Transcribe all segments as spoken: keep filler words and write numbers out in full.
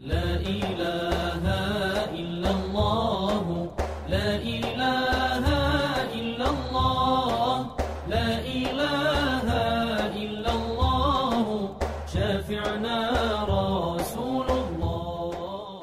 لا إله إلا الله، لا إله إلا الله، لا إله إلا الله، شافعنا رسول الله.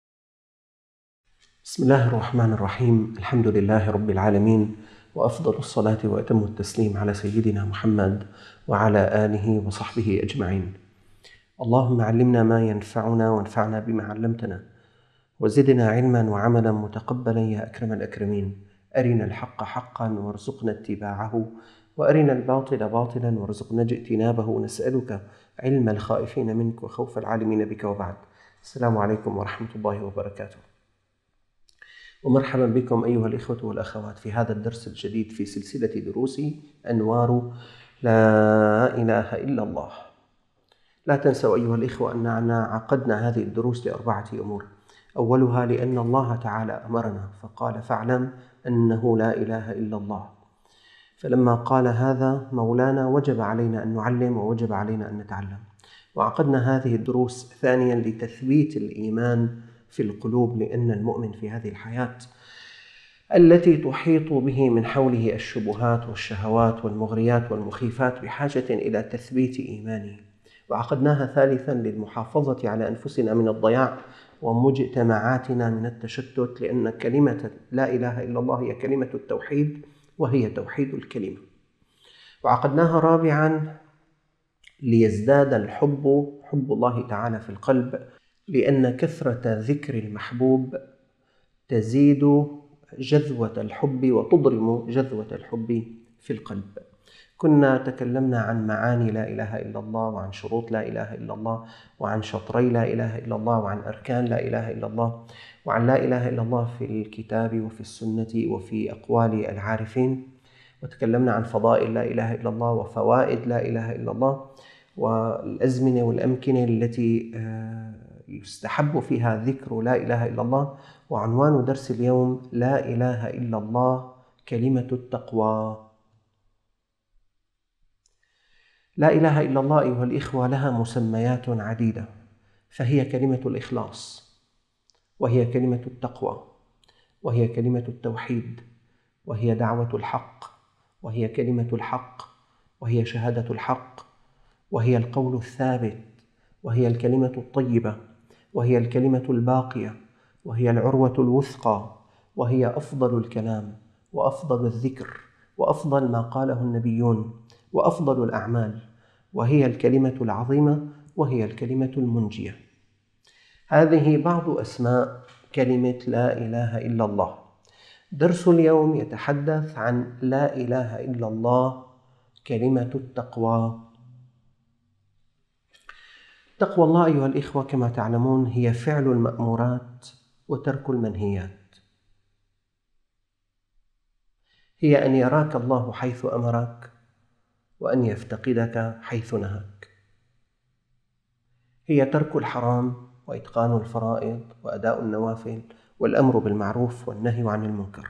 بسم الله الرحمن الرحيم. الحمد لله رب العالمين، وأفضل الصلاة وأتم التسليم على سيدنا محمد وعلى آله وصحبه أجمعين. اللهم علمنا ما ينفعنا وانفعنا بما علمتنا، وزدنا علما وعملا متقبلا يا أكرم الأكرمين. أرنا الحق حقا وارزقنا اتباعه، وأرنا الباطل باطلا وارزقنا اجتنابه. نسألك علم الخائفين منك وخوف العالمين بك، وبعد. السلام عليكم ورحمة الله وبركاته، ومرحبا بكم أيها الإخوة والأخوات في هذا الدرس الجديد في سلسلة دروس أنوار لا إله إلا الله. لا تنسوا أيها الإخوة أننا عقدنا هذه الدروس لأربعة أمور. أولها لأن الله تعالى أمرنا فقال: فاعلم أنه لا إله إلا الله. فلما قال هذا مولانا وجب علينا أن نعلم، ووجب علينا أن نتعلم. وعقدنا هذه الدروس ثانيا لتثبيت الإيمان في القلوب، لأن المؤمن في هذه الحياة التي تحيط به من حوله الشبهات والشهوات والمغريات والمخيفات بحاجة إلى تثبيت إيمانه. وعقدناها ثالثا للمحافظة على أنفسنا من الضياع ومجتمعاتنا من التشتت، لأن كلمة لا إله إلا الله هي كلمة التوحيد، وهي توحيد الكلمة. وعقدناها رابعا ليزداد الحب حب الله تعالى في القلب، لأن كثرة ذكر المحبوب تزيد جذوة الحب وتضرم جذوة الحب في القلب. كنا تكلمنا عن معاني لا إله إلا الله، وعن شروط لا إله إلا الله، وعن شطري لا إله إلا الله، وعن أركان لا إله إلا الله، وعن لا إله إلا الله في الكتاب وفي السنة وفي أقوال العارفين. وتكلمنا عن فضائل لا إله إلا الله وفوائد لا إله إلا الله، والأزمنة والأمكنة التي يستحب فيها ذكر لا إله إلا الله. وعنوان درس اليوم: لا إله إلا الله كلمة التقوى. لا إله إلا الله أيها الإخوة لها مسميات عديدة، فهي كلمة الإخلاص، وهي كلمة التقوى، وهي كلمة التوحيد، وهي دعوة الحق، وهي كلمة الحق، وهي شهادة الحق، وهي القول الثابت، وهي الكلمة الطيبة، وهي الكلمة الباقية، وهي العروة الوثقى، وهي أفضل الكلام وأفضل الذكر وأفضل ما قاله النبيون وأفضل الأعمال، وهي الكلمة العظيمة، وهي الكلمة المنجية. هذه بعض أسماء كلمة لا إله إلا الله. درس اليوم يتحدث عن لا إله إلا الله كلمة التقوى. تقوى الله أيها الإخوة كما تعلمون هي فعل المأمورات وترك المنهيات، هي أن يراك الله حيث أمرك، وأن يفتقدك حيث نهاك. هي ترك الحرام وإتقان الفرائض وأداء النوافل والأمر بالمعروف والنهي عن المنكر.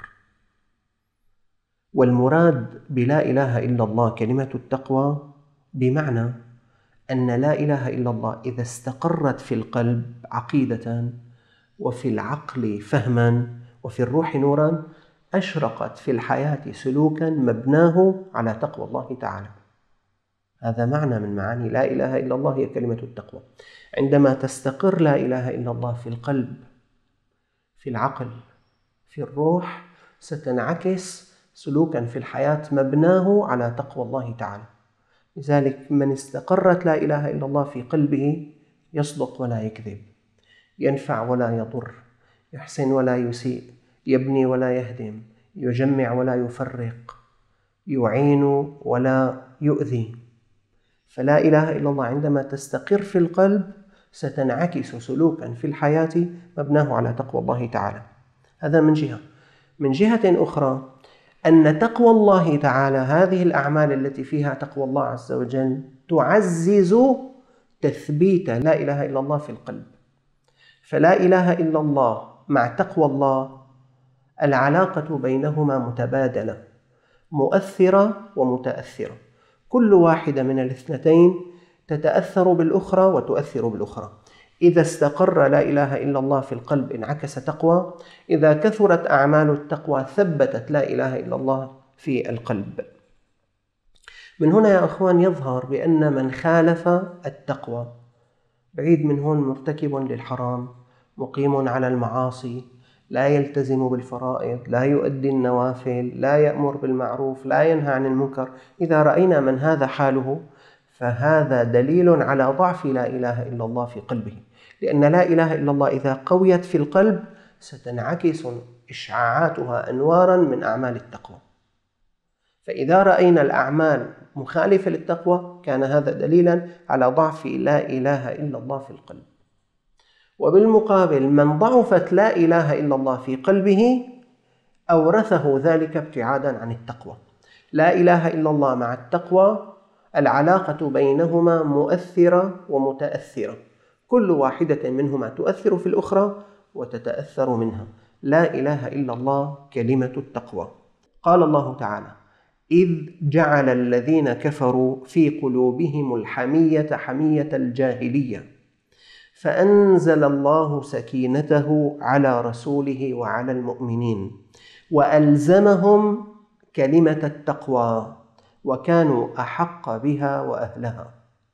والمراد بلا إله إلا الله كلمة التقوى بمعنى أن لا إله إلا الله إذا استقرت في القلب عقيدة، وفي العقل فهما، وفي الروح نورا، أشرقت في الحياة سلوكا مبناه على تقوى الله تعالى. هذا معنى من معاني لا إله إلا الله هي كلمة التقوى. عندما تستقر لا إله إلا الله في القلب، في العقل، في الروح، ستنعكس سلوكا في الحياة مبناه على تقوى الله تعالى. لذلك من استقرت لا إله إلا الله في قلبه يصدق ولا يكذب، ينفع ولا يضر، يحسن ولا يسيء، يبني ولا يهدم، يجمع ولا يفرق، يعين ولا يؤذي. فلا إله إلا الله عندما تستقر في القلب ستنعكس سلوكا في الحياة مبناه على تقوى الله تعالى. هذا من جهة. من جهة أخرى أن تقوى الله تعالى، هذه الأعمال التي فيها تقوى الله عز وجل، تعزز تثبيت لا إله إلا الله في القلب. فلا إله إلا الله مع تقوى الله العلاقة بينهما متبادلة، مؤثرة ومتأثرة. كل واحدة من الاثنتين تتأثر بالأخرى وتؤثر بالأخرى. إذا استقر لا إله إلا الله في القلب انعكس تقوى، إذا كثرت أعمال التقوى ثبتت لا إله إلا الله في القلب. من هنا يا أخوان يظهر بأن من خالف التقوى بعيد من هون مرتكب للحرام، مقيم على المعاصي، لا يلتزم بالفرائض، لا يؤدي النوافل، لا يأمر بالمعروف، لا ينهى عن المنكر. إذا رأينا من هذا حاله فهذا دليل على ضعف لا إله إلا الله في قلبه، لأن لا إله إلا الله إذا قويت في القلب ستنعكس إشعاعاتها أنوارا من أعمال التقوى. فإذا رأينا الأعمال مخالفة للتقوى كان هذا دليلا على ضعف لا إله إلا الله في القلب. وبالمقابل من ضعفت لا إله إلا الله في قلبه أورثه ذلك ابتعادا عن التقوى. لا إله إلا الله مع التقوى العلاقة بينهما مؤثرة ومتأثرة، كل واحدة منهما تؤثر في الأخرى وتتأثر منها. لا إله إلا الله كلمة التقوى. قال الله تعالى: إذ جعل الذين كفروا في قلوبهم الحمية حمية الجاهلية فأنزل الله سكينته على رسوله وعلى المؤمنين وألزمهم كلمة التقوى وكانوا أحق بها وأهلها.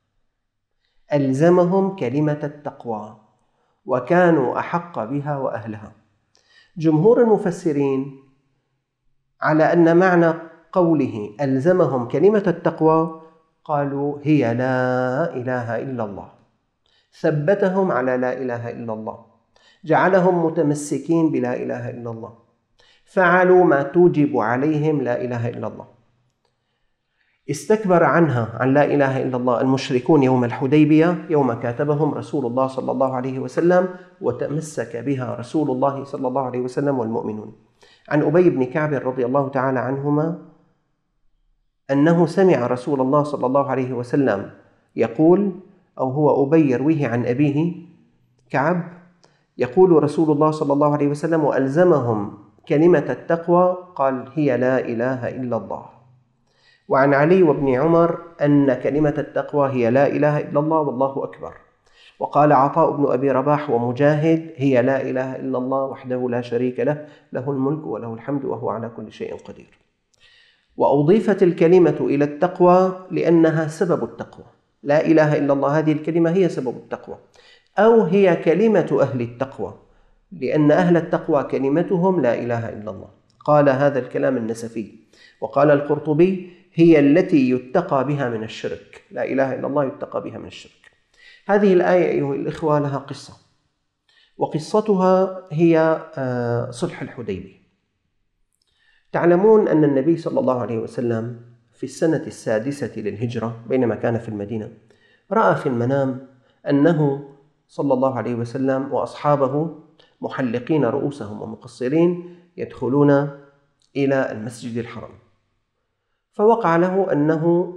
ألزمهم كلمة التقوى وكانوا أحق بها وأهلها. جمهور المفسرين على أن معنى قوله ألزمهم كلمة التقوى قالوا هي لا إله إلا الله، ثبتهم على لا إله إلا الله، جعلهم متمسكين بلا إله إلا الله، فعلوا ما توجب عليهم لا إله إلا الله. استكبر عنها عن لا إله إلا الله المشركون يوم الحديبية يوم كاتبهم رسول الله صلى الله عليه وسلم، وتمسك بها رسول الله صلى الله عليه وسلم والمؤمنون. عن أبي بن كعب رضي الله تعالى عنهما أنه سمع رسول الله صلى الله عليه وسلم يقول، أو هو أبي يرويه عن أبيه كعب، يقول رسول الله صلى الله عليه وسلم: وألزمهم كلمة التقوى، قال: هي لا إله إلا الله. وعن علي وابن عمر أن كلمة التقوى هي لا إله إلا الله والله أكبر. وقال عطاء بن أبي رباح ومجاهد: هي لا إله إلا الله وحده لا شريك له، له الملك وله الحمد وهو على كل شيء قدير. وأضيفت الكلمة إلى التقوى لأنها سبب التقوى. لا إله إلا الله هذه الكلمة هي سبب التقوى، أو هي كلمة أهل التقوى، لأن أهل التقوى كلمتهم لا إله إلا الله. قال هذا الكلام النسفي. وقال القرطبي: هي التي يتقى بها من الشرك. لا إله إلا الله يتقى بها من الشرك. هذه الآية أيها الإخوة لها قصة، وقصتها هي صلح الحديبية. تعلمون أن النبي صلى الله عليه وسلم في السنة السادسة للهجرة بينما كان في المدينة رأى في المنام أنه صلى الله عليه وسلم وأصحابه محلقين رؤوسهم ومقصرين يدخلون إلى المسجد الحرام، فوقع له أنه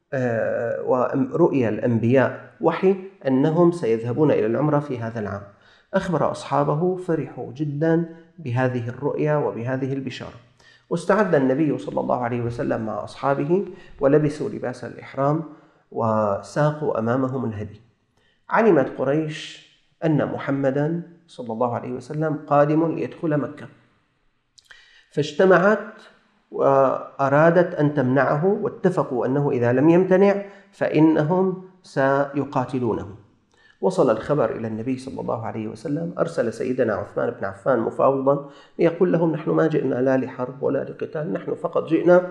ورؤيا الأنبياء وحي أنهم سيذهبون إلى العمرة في هذا العام. أخبر أصحابه، فرحوا جدا بهذه الرؤيا وبهذه البشارة، واستعد النبي صلى الله عليه وسلم مع أصحابه ولبسوا لباس الإحرام وساقوا أمامهم الهدي. علمت قريش أن محمدا صلى الله عليه وسلم قادم ليدخل مكة، فاجتمعت وأرادت أن تمنعه، واتفقوا أنه إذا لم يمتنع فإنهم سيقاتلونه. وصل الخبر إلى النبي صلى الله عليه وسلم، أرسل سيدنا عثمان بن عفان مفاوضا ليقول لهم: نحن ما جئنا لا لحرب ولا لقتال، نحن فقط جئنا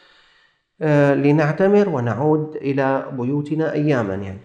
لنعتمر ونعود إلى بيوتنا أياما يعني.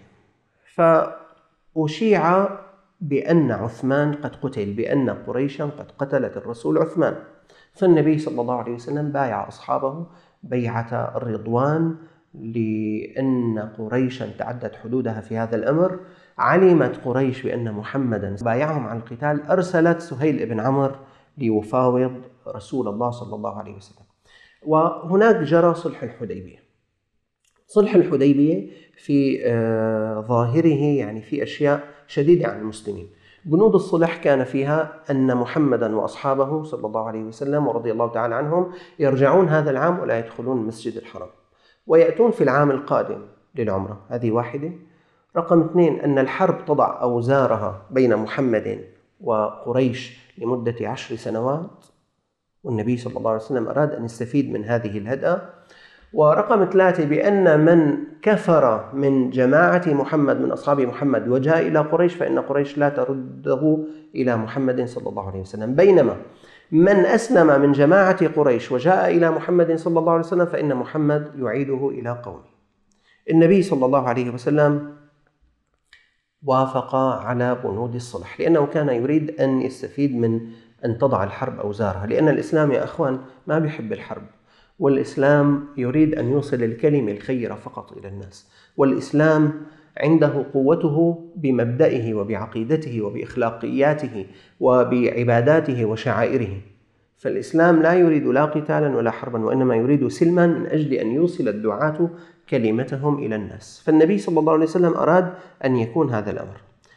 فأشيع بأن عثمان قد قتل، بأن قريشا قد قتلت الرسول عثمان. فالنبي صلى الله عليه وسلم بايع أصحابه بيعة الرضوان، لأن قريشا تعدت حدودها في هذا الأمر. علمت قريش بأن محمدا بايعهم على القتال، أرسلت سهيل بن عمرو ليفاوض رسول الله صلى الله عليه وسلم. وهناك جرى صلح الحديبية. صلح الحديبية في ظاهره يعني في أشياء شديدة عن المسلمين. بنود الصلح كان فيها أن محمدا وأصحابه صلى الله عليه وسلم ورضي الله تعالى عنهم يرجعون هذا العام ولا يدخلون المسجد الحرام، ويأتون في العام القادم للعمرة. هذه واحدة. رقم اثنين أن الحرب تضع أوزارها بين محمد وقريش لمدة عشر سنوات، والنبي صلى الله عليه وسلم أراد أن يستفيد من هذه الهدأة. ورقم ثلاثة بأن من كفر من جماعة محمد من أصحاب محمد وجاء إلى قريش فإن قريش لا ترده إلى محمد صلى الله عليه وسلم، بينما من أسلم من جماعة قريش وجاء إلى محمد صلى الله عليه وسلم فإن محمد يعيده إلى قومه. النبي صلى الله عليه وسلم وافق على بنود الصلح لأنه كان يريد أن يستفيد من أن تضع الحرب أوزارها، لأن الإسلام يا أخوان ما بيحب الحرب، والإسلام يريد أن يوصل الكلمة الخيرة فقط إلى الناس، والإسلام عنده قوته بمبدئه وبعقيدته وبإخلاقياته وبعباداته وشعائره. فالإسلام لا يريد لا قتالا ولا حربا، وإنما يريد سلما من أجل أن يوصل الدعاة كلمتهم إلى الناس. فالنبي صلى الله عليه وسلم أراد أن يكون هذا الأمر.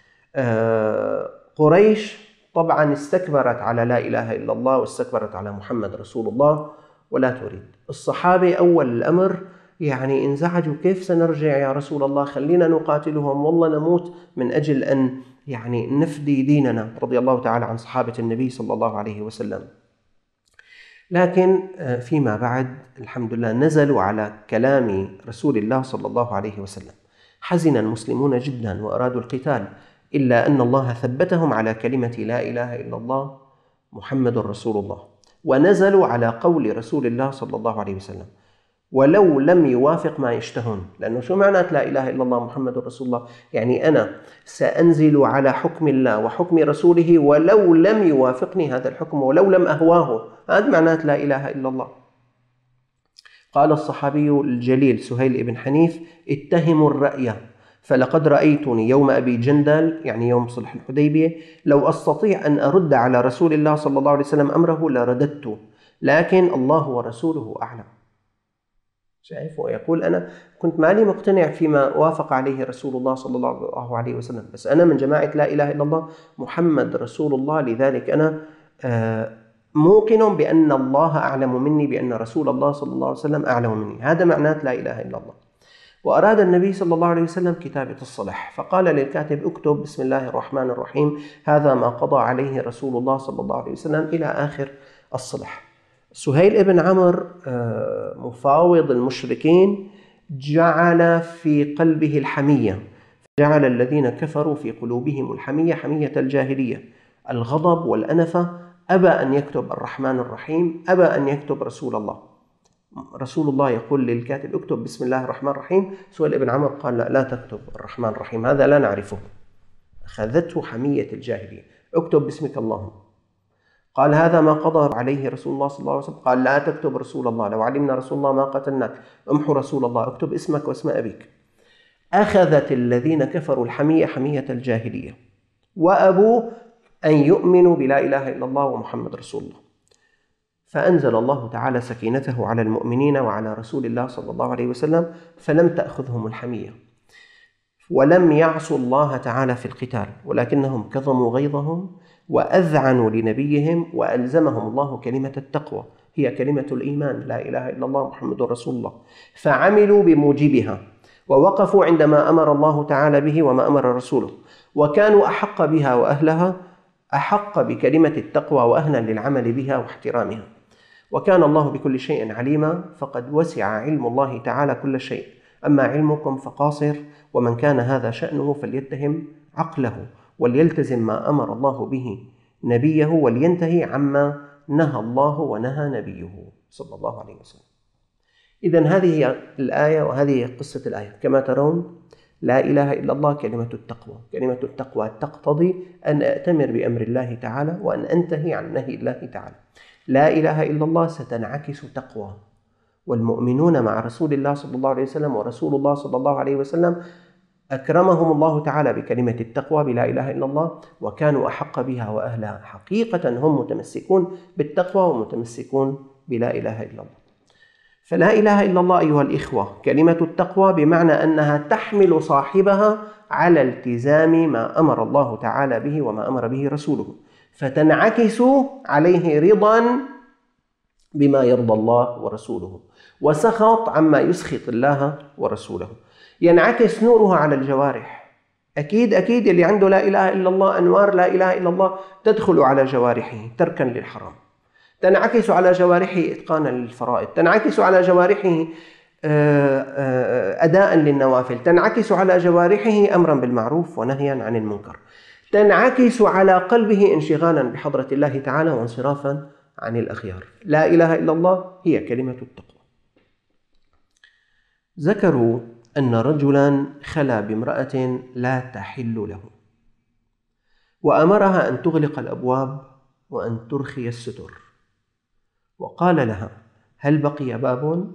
قريش طبعا استكبرت على لا إله إلا الله واستكبرت على محمد رسول الله ولا تريد. الصحابة أول الأمر يعني انزعجوا، كيف سنرجع يا رسول الله، خلينا نقاتلهم والله نموت من أجل أن يعني نفدي ديننا، رضي الله تعالى عن صحابة النبي صلى الله عليه وسلم. لكن فيما بعد الحمد لله نزلوا على كلام رسول الله صلى الله عليه وسلم. حزن المسلمون جدا وأرادوا القتال، إلا أن الله ثبتهم على كلمة لا إله إلا الله محمد رسول الله، ونزلوا على قول رسول الله صلى الله عليه وسلم ولو لم يوافق ما يشتهون. لأنه شو معنات لا إله إلا الله محمد رسول الله؟ يعني أنا سأنزل على حكم الله وحكم رسوله ولو لم يوافقني هذا الحكم ولو لم أهواه، هذا معنات لا إله إلا الله. قال الصحابي الجليل سهيل بن حنيف: اتهموا الرأي فلقد رأيتني يوم أبي جندل، يعني يوم صلح الحديبية، لو أستطيع أن أرد على رسول الله صلى الله عليه وسلم أمره لرددته، لكن الله ورسوله أعلم. شايف؟ ويقول أنا كنت مالي مقتنع فيما وافق عليه رسول الله صلى الله عليه وسلم، بس أنا من جماعة لا إله إلا الله محمد رسول الله، لذلك أنا موقن بأن الله أعلم مني، بأن رسول الله صلى الله عليه وسلم أعلم مني. هذا معنات لا إله إلا الله. وأراد النبي صلى الله عليه وسلم كتابة الصلح، فقال للكاتب: اكتب بسم الله الرحمن الرحيم، هذا ما قضى عليه رسول الله صلى الله عليه وسلم، إلى آخر الصلح. سهيل بن عمرو مفاوض المشركين جعل في قلبه الحمية، جعل الذين كفروا في قلوبهم الحمية، حمية الجاهلية، الغضب والأنفة. أبى أن يكتب الرحمن الرحيم، أبى أن يكتب رسول الله. رسول الله يقول للكاتب: اكتب بسم الله الرحمن الرحيم. سهيل بن عمرو قال: لا, لا تكتب الرحمن الرحيم، هذا لا نعرفه. أخذته حمية الجاهلية، اكتب باسمك اللهم. قال: هذا ما قضى عليه رسول الله صلى الله عليه وسلم. قال: لا تكتب رسول الله، لو علمنا رسول الله ما قتلناك، امحو رسول الله، اكتب اسمك واسم أبيك. أخذت الذين كفروا الحمية حمية الجاهلية، وأبوا أن يؤمنوا بلا إله إلا الله ومحمد رسول الله. فأنزل الله تعالى سكينته على المؤمنين وعلى رسول الله صلى الله عليه وسلم، فلم تأخذهم الحمية ولم يعصوا الله تعالى في القتال، ولكنهم كظموا غيظهم وأذعنوا لنبيهم، وألزمهم الله كلمة التقوى، هي كلمة الإيمان، لا إله إلا الله محمد رسول الله، فعملوا بموجبها ووقفوا عندما أمر الله تعالى به وما أمر رسوله، وكانوا أحق بها وأهلها، أحق بكلمة التقوى وأهلا للعمل بها واحترامها. وكان الله بكل شيء عليما، فقد وسع علم الله تعالى كل شيء، أما علمكم فقاصر، ومن كان هذا شأنه فليتهم عقله وليلتزم ما أمر الله به نبيه، ولينتهي عما نهى الله ونهى نبيه صلى الله عليه وسلم. إذن هذه هي الآية وهذه قصة الآية. كما ترون لا إله إلا الله كلمة التقوى. كلمة التقوى تقتضي أن أأتمر بأمر الله تعالى وأن أنتهي عن نهي الله تعالى. لا إله إلا الله ستنعكس تقوى، والمؤمنون مع رسول الله صلى الله عليه وسلم ورسول الله صلى الله عليه وسلم أكرمهم الله تعالى بكلمة التقوى بلا إله إلا الله، وكانوا أحق بها وأهلها. حقيقة هم متمسكون بالتقوى ومتمسكون بلا إله إلا الله. فلا إله إلا الله أيها الإخوة كلمة التقوى بمعنى أنها تحمل صاحبها على التزام ما أمر الله تعالى به وما أمر به رسوله، فتنعكس عليه رضا بما يرضى الله ورسوله، وسخط عما يسخط الله ورسوله. ينعكس نورها على الجوارح، أكيد أكيد اللي عنده لا إله إلا الله، أنوار لا إله إلا الله تدخل على جوارحه تركا للحرام، تنعكس على جوارحه إتقانا للفرائض، تنعكس على جوارحه أداء للنوافل، تنعكس على جوارحه أمرا بالمعروف ونهيا عن المنكر، تنعكس على قلبه انشغالا بحضرة الله تعالى وانصرافا عن الأخيار. لا إله إلا الله هي كلمة التقوى. ذكروا أن رجلا خلا بامرأة لا تحل له، وأمرها أن تغلق الأبواب وأن ترخي الستر، وقال لها: هل بقي باب؟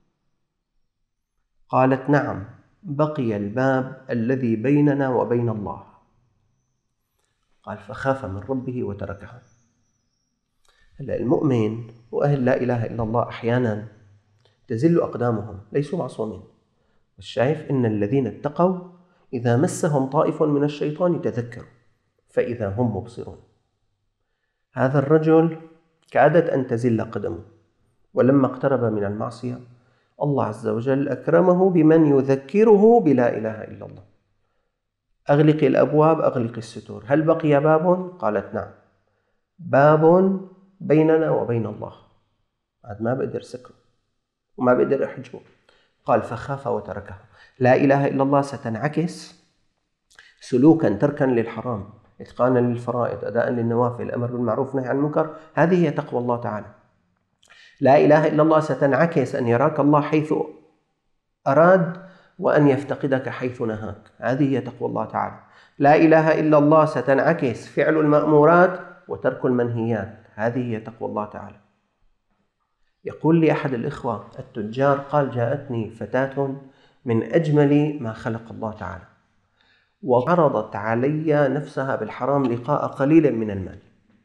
قالت: نعم، بقي الباب الذي بيننا وبين الله. قال: فخاف من ربه وتركها. هلا المؤمن وأهل لا إله إلا الله أحيانا تزل أقدامهم، ليسوا معصومين، والشايف إن الذين اتقوا إذا مسهم طائف من الشيطان تذكروا فإذا هم مبصرون. هذا الرجل كادت أن تزل قدمه، ولما اقترب من المعصية الله عز وجل أكرمه بمن يذكره بلا إله إلا الله. أغلق الأبواب، أغلق الستور. هل بقي باب؟ قالت: نعم، باب بيننا وبين الله، هذا ما بقدر سكره وما بقدر أحجبه. قال: فخاف وتركه. لا إله إلا الله ستنعكس سلوكا تركا للحرام، إتقانا للفرائض، أداء للنوافل، أمر بالمعروف نهي عن المنكر. هذه هي تقوى الله تعالى. لا إله إلا الله ستنعكس أن يراك الله حيث أراد وأن يفتقدك حيث نهاك. هذه هي تقوى الله تعالى. لا إله إلا الله ستنعكس فعل المأمورات وترك المنهيات. هذه هي تقوى الله تعالى. يقول لي أحد الإخوة التجار، قال: جاءتني فتاة من أجمل ما خلق الله تعالى، وعرضت علي نفسها بالحرام لقاء قليل من المال.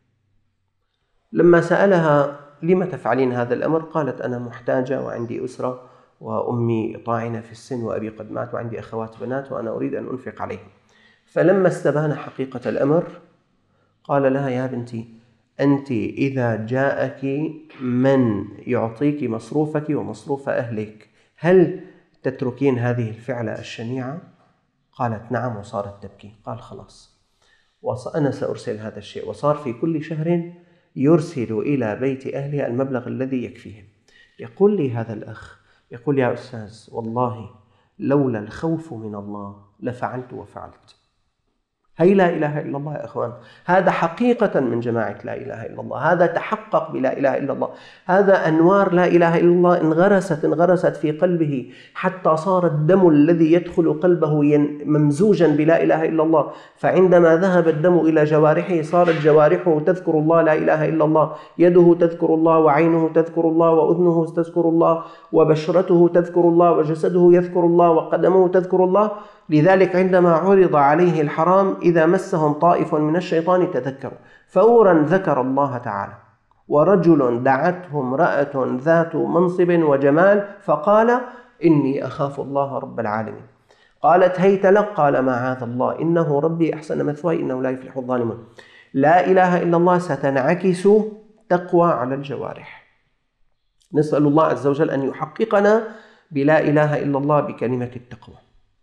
لما سألها: لما تفعلين هذا الأمر؟ قالت: أنا محتاجة وعندي أسرة وأمي طاعنة في السن وأبي قد مات وعندي أخوات بنات وأنا أريد أن أنفق عليهم. فلما استبان حقيقة الأمر قال لها: يا بنتي، أنت إذا جاءك من يعطيك مصروفك ومصروف أهلك هل تتركين هذه الفعلة الشنيعة؟ قالت: نعم، وصارت تبكي. قال: خلاص، وأنا سأرسل هذا الشيء. وصار في كل شهر يرسل إلى بيت أهلها المبلغ الذي يكفيهم. يقول لي هذا الأخ، يقول: يا أستاذ، والله لولا الخوف من الله لفعلت وفعلت. هي لا إله إلا الله يا أخوان. هذا حقيقة من جماعة لا إله إلا الله، هذا تحقق بلا إله إلا الله، هذا أنوار لا إله إلا الله انغرست انغرست في قلبه حتى صار الدم الذي يدخل قلبه ممزوجا بلا إله إلا الله. فعندما ذهب الدم إلى جوارحه صارت جوارحه تذكر الله لا إله إلا الله، يده تذكر الله، وعينه تذكر الله، وأذنه تذكر الله، وبشرته تذكر الله، وجسده يذكر الله، وقدمه تذكر الله. لذلك عندما عرض عليه الحرام إذا مسهم طائف من الشيطان تذكروا فورا ذكر الله تعالى. ورجل دعته امرأة ذات منصب وجمال فقال: إني أخاف الله رب العالمين. قالت: هيت لك. قال: معاذ الله، إنه ربي أحسن مثواي إنه لا يفلح الظالمون. لا إله إلا الله ستنعكس تقوى على الجوارح. نسأل الله عز وجل أن يحققنا بلا إله إلا الله بكلمة التقوى.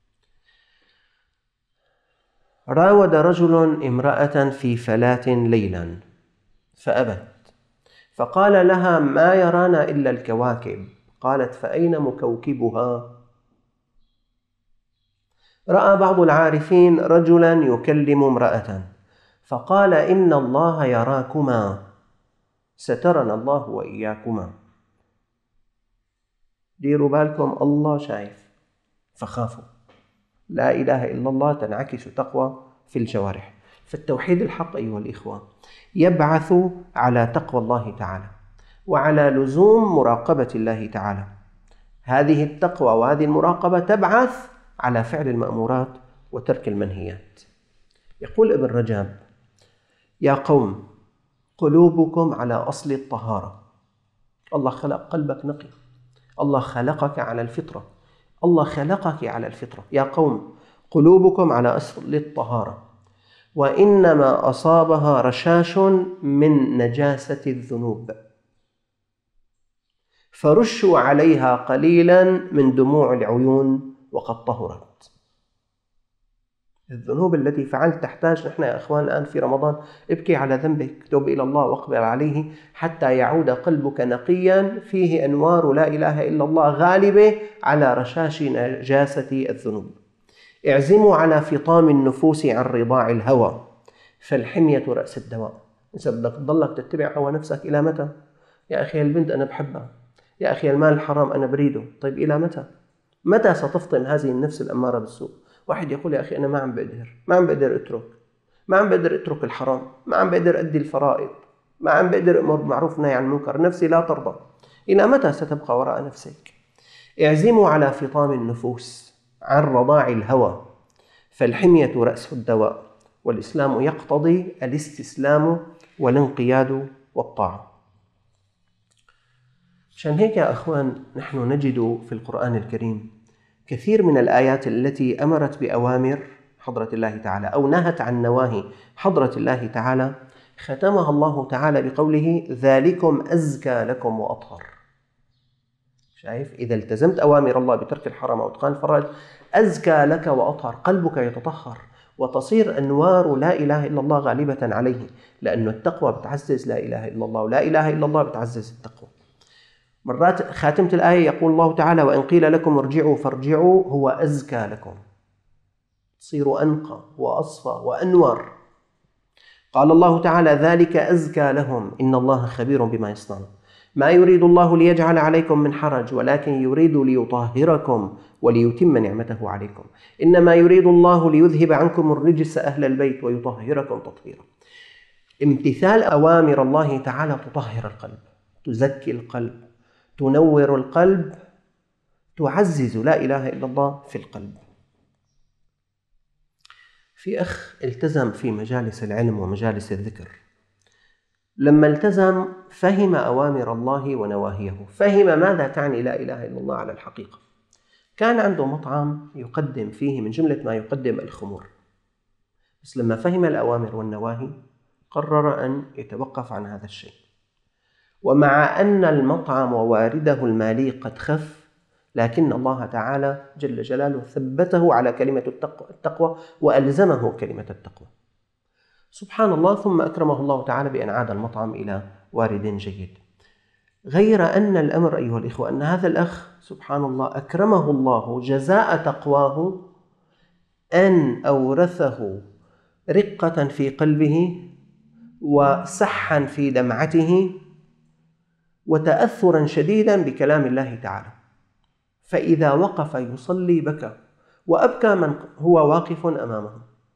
راود رجل امرأة في فلاة ليلا فأبت، فقال لها: ما يرانا إلا الكواكب. قالت: فأين مكوكبها؟ رأى بعض العارفين رجلا يكلم امرأة فقال: إن الله يراكما، سترنا الله وإياكما. ديروا بالكم، الله شايف، فخافوا. لا إله إلا الله تنعكس تقوى في الجوارح. فالتوحيد الحق أيها الإخوة يبعث على تقوى الله تعالى وعلى لزوم مراقبة الله تعالى. هذه التقوى وهذه المراقبة تبعث على فعل المأمورات وترك المنهيات. يقول ابن رجب: يا قوم، قلوبكم على أصل الطهارة. الله خلق قلبك نقي، الله خلقك على الفطرة، الله خلقك على الفطرة. يا قوم، قلوبكم على أصل الطهارة، وإنما أصابها رشاش من نجاسة الذنوب، فرشوا عليها قليلا من دموع العيون وقد طهرت. الذنوب التي فعلت تحتاج، نحن يا أخوان الآن في رمضان ابكي على ذنبك، توب إلى الله واقبل عليه حتى يعود قلبك نقيا فيه أنوار لا إله إلا الله غالبة على رشاش نجاسة الذنوب. اعزموا على فطام النفوس عن رضاع الهوى فالحمية رأس الدواء. إذا بدك تضلك تتبع هوى نفسك إلى متى؟ يا أخي البنت أنا بحبها، يا أخي المال الحرام أنا بريده، طيب إلى متى؟ متى ستفطم هذه النفس الأمارة بالسوء؟ واحد يقول يا أخي أنا ما عم بقدر، ما عم بقدر أترك، ما عم بقدر أترك الحرام، ما عم بقدر أدي الفرائض، ما عم بقدر أمر بالمعروف نهي عن المنكر، نفسي لا ترضى. إلى متى ستبقى وراء نفسك؟ اعزموا على فطام النفوس عن رضاع الهوى فالحمية رأس الدواء، والإسلام يقتضي الاستسلام والانقياد والطاعة. عشان هيك يا أخوان نحن نجد في القرآن الكريم كثير من الآيات التي أمرت بأوامر حضرة الله تعالى أو نهت عن نواهي حضرة الله تعالى ختمها الله تعالى بقوله ذلكم أزكى لكم وأطهر. شايف؟ إذا التزمت أوامر الله بترك الحرام أو إتقان الفرائض أزكى لك وأطهر، قلبك يتطهر وتصير أنوار لا إله إلا الله غالبة عليه، لأن التقوى بتعزز لا إله إلا الله، ولا إله إلا الله بتعزز التقوى. مرات خاتمة الآية يقول الله تعالى وإن قيل لكم ارجعوا فارجعوا هو أزكى لكم، تصيروا أنقى وأصفى وأنور. قال الله تعالى ذلك أزكى لهم إن الله خبير بما يصنعون. ما يريد الله ليجعل عليكم من حرج ولكن يريد ليطهركم وليتم نعمته عليكم، إنما يريد الله ليذهب عنكم الرجس أهل البيت ويطهركم تطهيرا. امتثال أوامر الله تعالى تطهر القلب، تزكي القلب، تنور القلب، تعزز لا إله إلا الله في القلب. في أخ التزم في مجالس العلم ومجالس الذكر، لما التزم فهم أوامر الله ونواهيه، فهم ماذا تعني لا إله إلا الله على الحقيقة. كان عنده مطعم يقدم فيه من جملة ما يقدم الخمور، بس لما فهم الأوامر والنواهي قرر أن يتوقف عن هذا الشيء. ومع أن المطعم ووارده المالي قد خف، لكن الله تعالى جل جلاله ثبته على كلمة التقوى وألزمه كلمة التقوى. سبحان الله. ثم أكرمه الله تعالى بأن عاد المطعم إلى وارد جيد. غير أن الأمر أيها الإخوة أن هذا الأخ سبحان الله أكرمه الله جزاء تقواه أن أورثه رقة في قلبه وسحا في دمعته وتأثرا شديدا بكلام الله تعالى، فإذا وقف يصلي بكى وأبكى من هو واقف أمامه.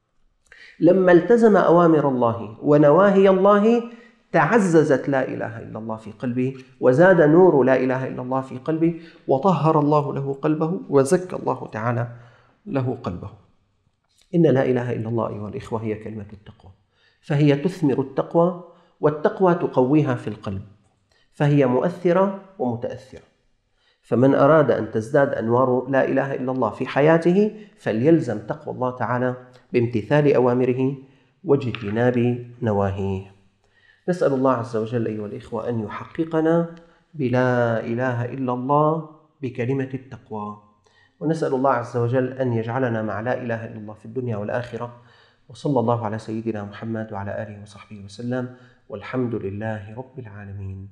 لما التزم أوامر الله ونواهي الله تعززت لا إله إلا الله في قلبه، وزاد نور لا إله إلا الله في قلبه، وطهر الله له قلبه وزكى الله تعالى له قلبه. إن لا إله إلا الله أيها الإخوة هي كلمة التقوى، فهي تثمر التقوى، والتقوى تقويها في القلب، فهي مؤثرة ومتأثرة. فمن أراد أن تزداد أنوار لا إله إلا الله في حياته فليلزم تقوى الله تعالى بامتثال أوامره واجتناب نواهيه. نسأل الله عز وجل أيها الإخوة أن يحققنا بلا إله إلا الله بكلمة التقوى، ونسأل الله عز وجل أن يجعلنا مع لا إله إلا الله في الدنيا والآخرة. وصلى الله على سيدنا محمد وعلى آله وصحبه وسلم، والحمد لله رب العالمين.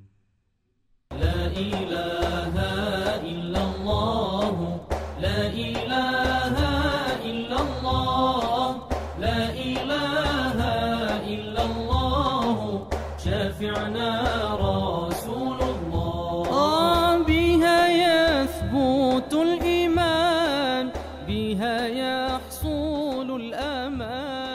لا إله إلا الله، لا إله إلا الله، لا إله إلا الله، شافعنا رسول الله. بها يثبت الإيمان، بها يحصل الأمان.